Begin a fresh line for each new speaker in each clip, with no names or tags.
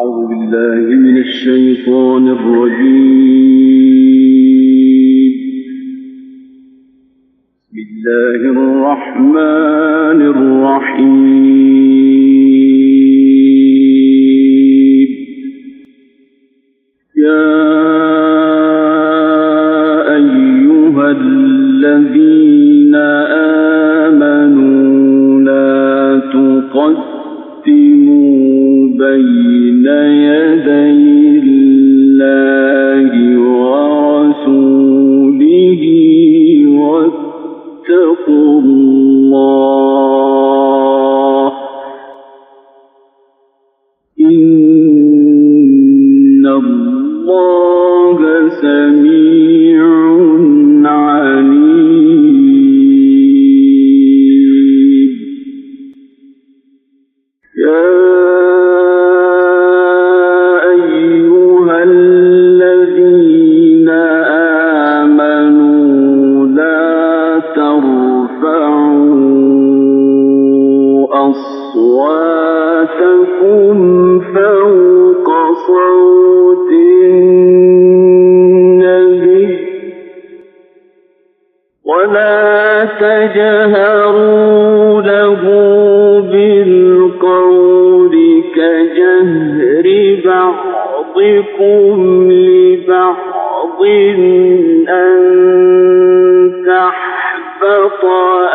أعوذ بالله من الشيطان الرجيم. بسم الله الرحمن الرحيم. يا أيها الذين آمنوا لا تقدموا بين يدي الله ورسوله واتقوا الله إن الله سميع عليم. يا أيها الذين آمنوا لا ترفعوا أصواتكم فوق صوت النبي ولا تجهروا له بالقول كجهر بعضكم لبعض أن تحبط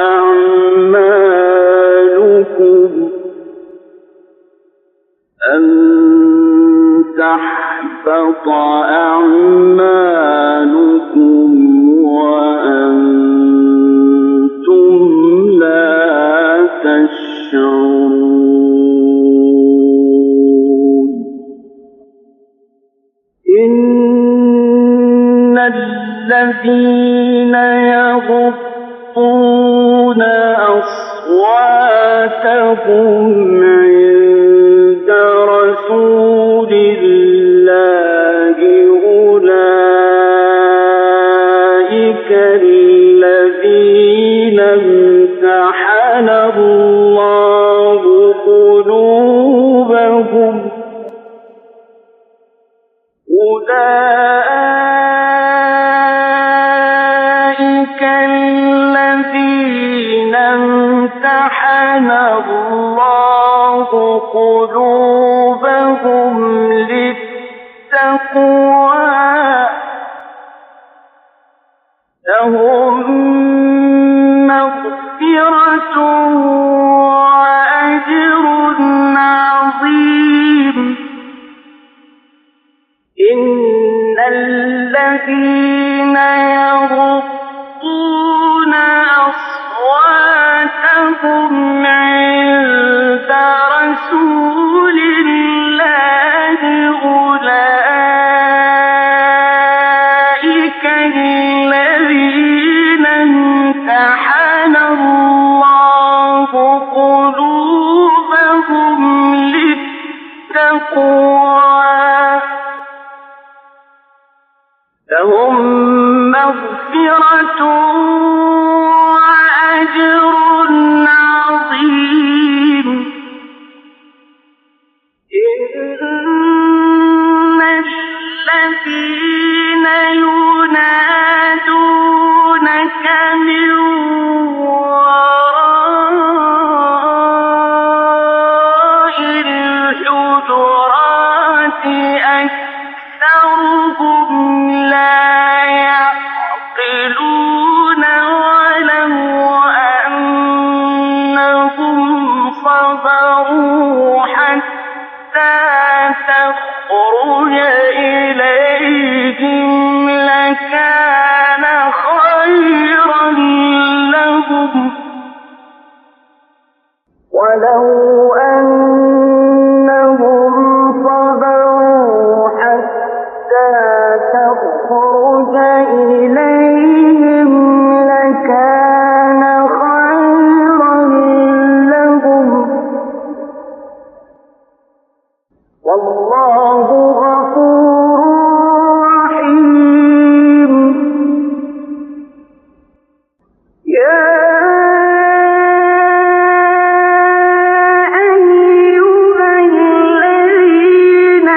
أعمالكم وأنتم لا تشعرون. إن الذين يغضون أصواتهم عند رسول الله أولئك الذين امتحن الله قلوبهم أولئك الذين امتحن الله قلوبهم للتقوى لهم مغفرة وأجر عظيم. إن الذين يغضون أصواتهم عند رسول الله أولئك الذين امتحن الله قلوبهم للتقوى لهم مغفرة وأجر عظيم. إن الذين ينادونك من وراء الحجرات أكثرهم لا يعقلون ولو أنهم صبروا حتى تخرج إليهم لكان خيرا لهم ولو أنهم صبروا حتى تخرج إليهم لكان خيرا لهم والله غفور رحيم. يا أيها الذين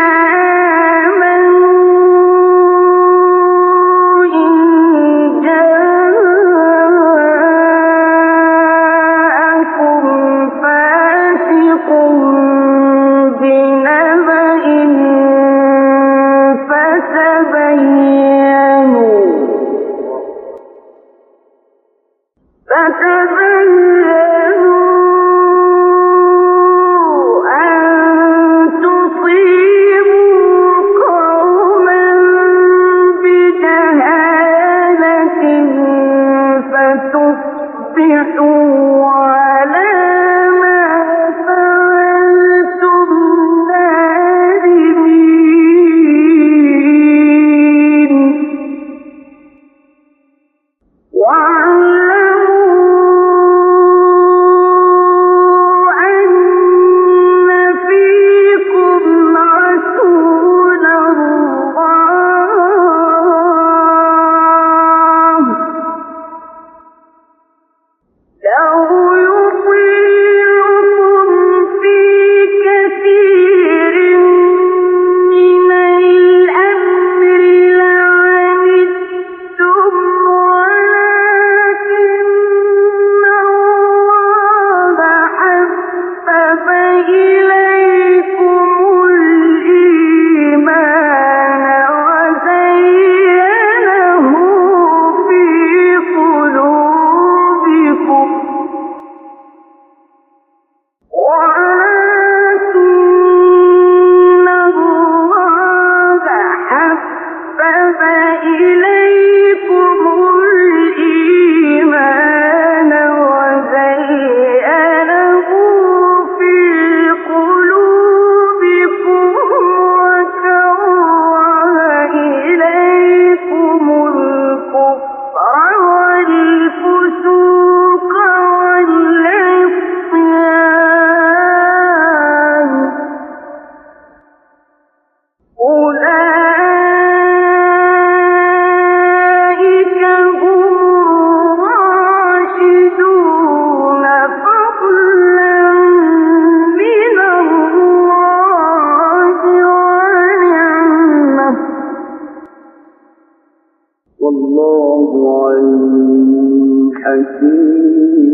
حكيم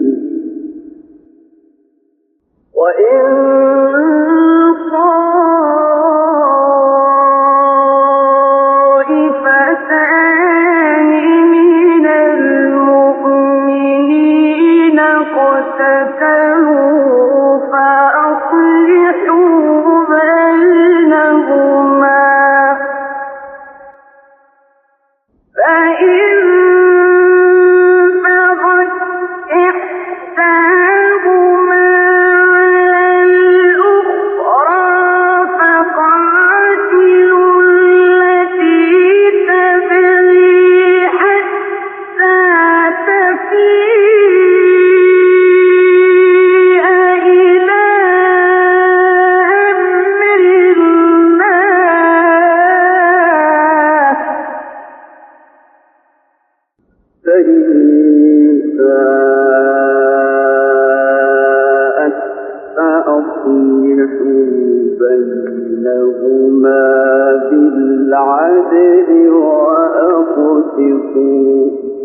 وإن طائفتان من المؤمنين اقتتلوا فأصلحوا بينهما فإن بغت إحداهما على الأخرى فقاتلوا التي تبغي حتى تفيء إلى أمر الله فإن فاءت فأصلحوا بينهما بالعدل وأقسطوا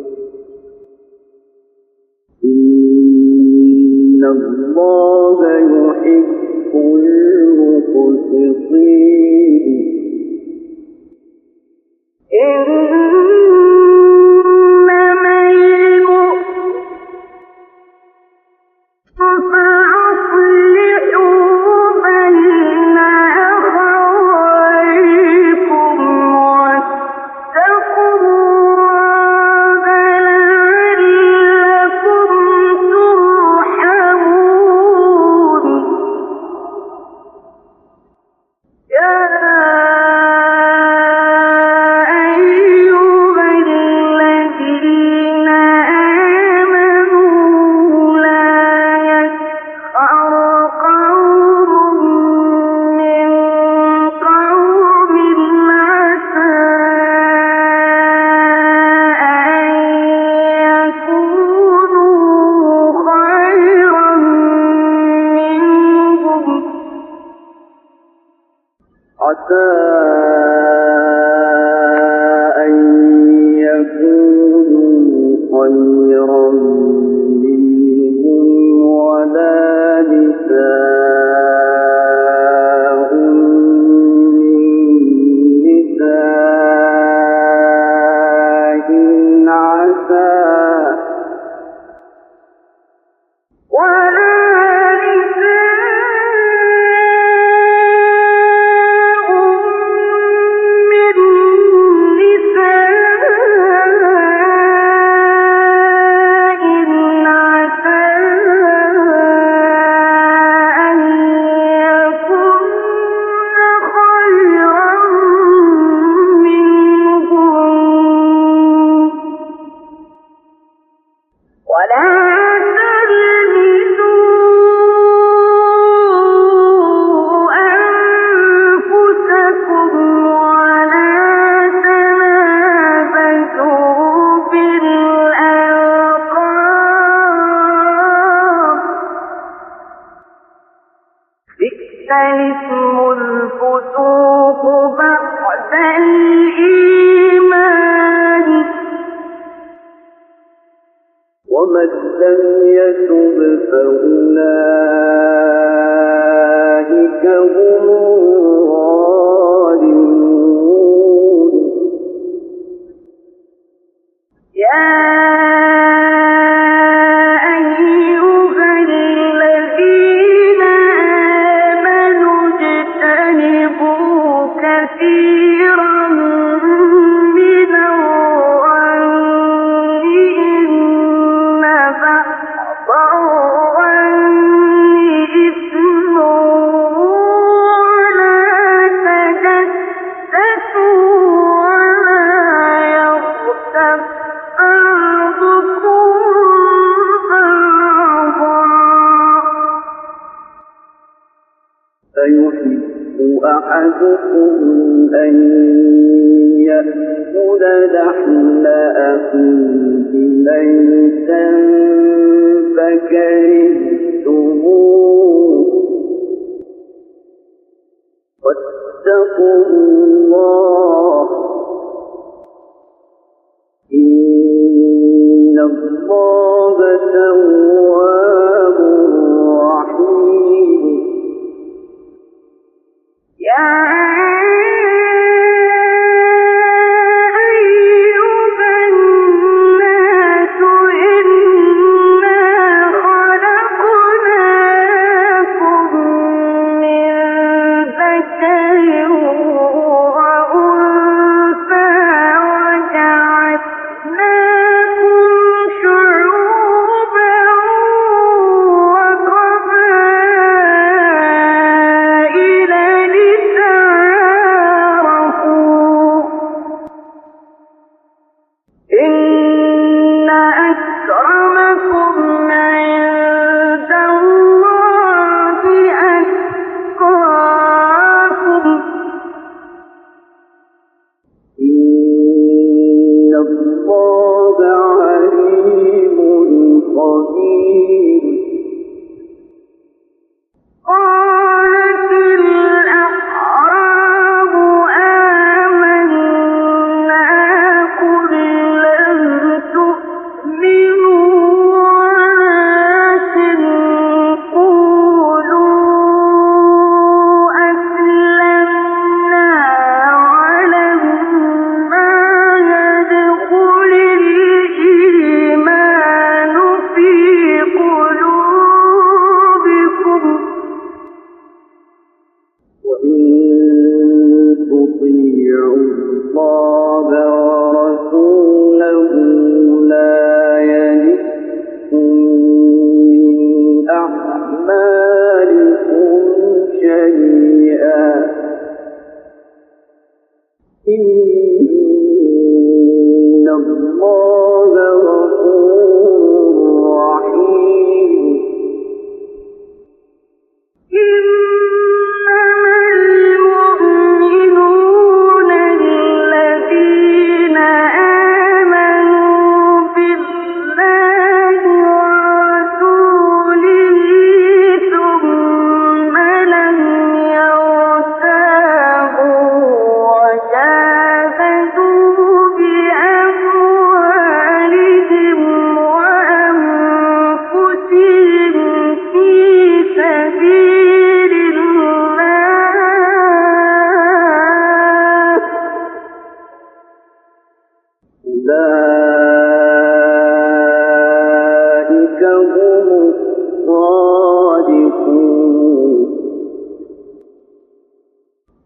إن الله يحب المقسطين إنما فأصلحوا بين أخويكم واتقوا الله لعلكم ترحمون يا أيها الذين آمنوا لا يسخر قوم من قوم عسى أن يكونوا خيرا منهم عسى أن يكونوا خيرا منهم ولا نساء من نساء عسى ولا نساء من نساء عسى أن يكن خيرا منهم ولا تلمزوا أنفسكم ولا تنابزوا بالألقاب بئس الاسم الفسوق بعد الإيمان ومن لم يتب فأولئك هم الظالمون يا أيها الذين آمنوا اجتنبوا كثيرا من الظن إن بعض الظن إثم ولا تجسسوا ولا يغتب بعضكم بعضا أيحب أحدكم أن يأكل لحم أخيه ميتا فكرهتموه واتقوا الله إن الله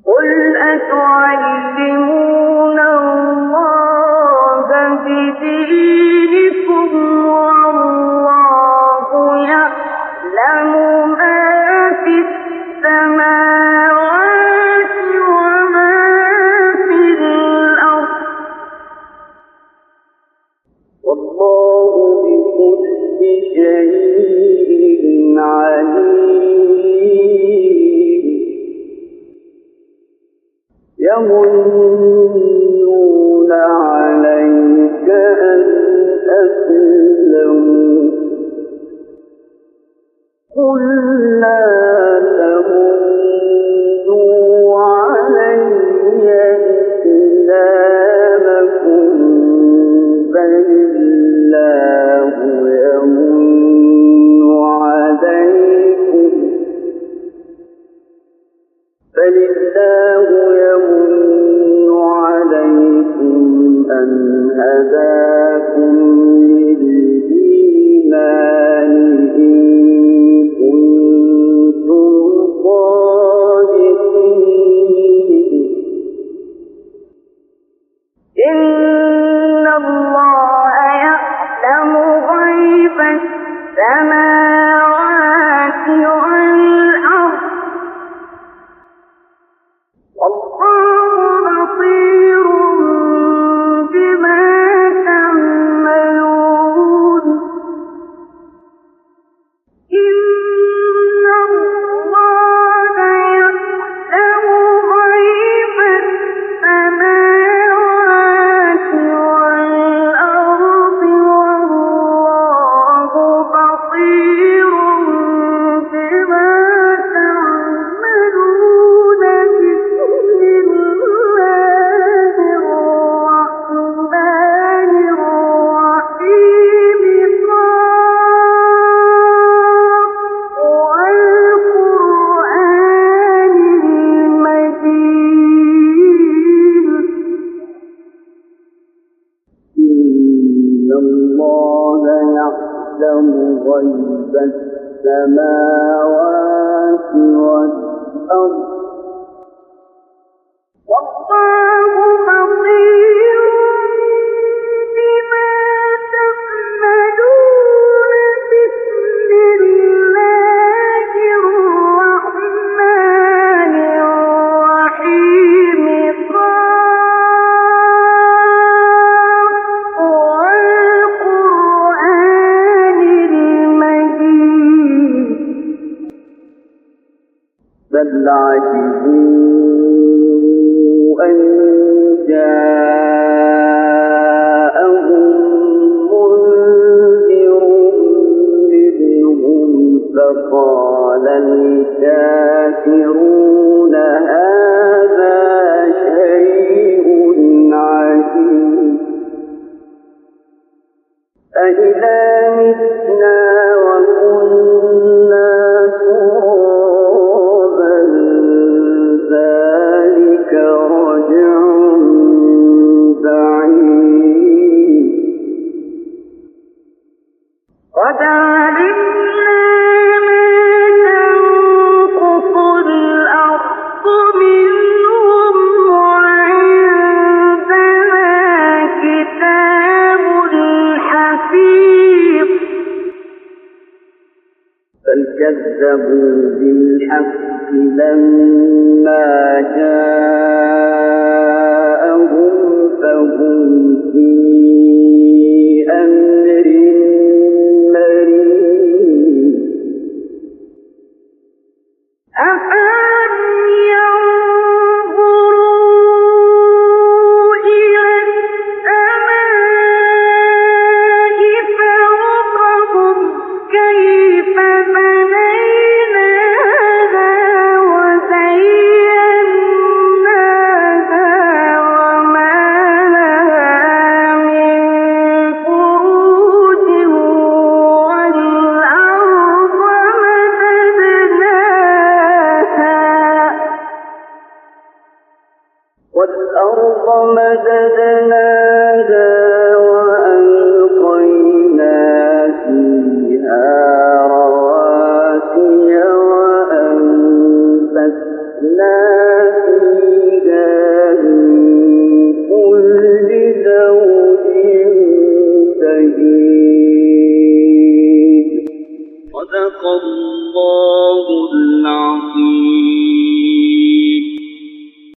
قل أتعلمون الله بدينكم والله يعلم ما في السماوات وما في الأرض والله بكل شيء عليم يمنون عليك أن أسلموا قل لا تمنوا علي إسلامكم بل الله يمن عليكم أن هداكم للإيمان إن كنتم صادقين إن الله يعلم غيب السماوات والأرض والله بصير بما تعملون إن الله يعلم غيب السماوات والأرض والله بصير بما تعملون بسم الله الرحمن الرحيم والقرآن المجيد إن الله يعلم غيب السماوات والأرض والله بصير بما تعملون بسم الله الرحمن الرحيم والقرآن المجيد بل عجبوا أن جاءهم منذر منهم فقال الكافرون هذا شيء عجيب أإذا متنا وكنا ترابا ذلك رجع بعيد قد علمنا ما تنقص الأرض منهم وعندنا كتاب حفيظ بل كذبوا بالحق لما جاءهم فهم في أمر مريض أفلم ينظروا إلى السماء فوقهم كيف بنيناها وزيناها وما لها من فروج والأرض مددناها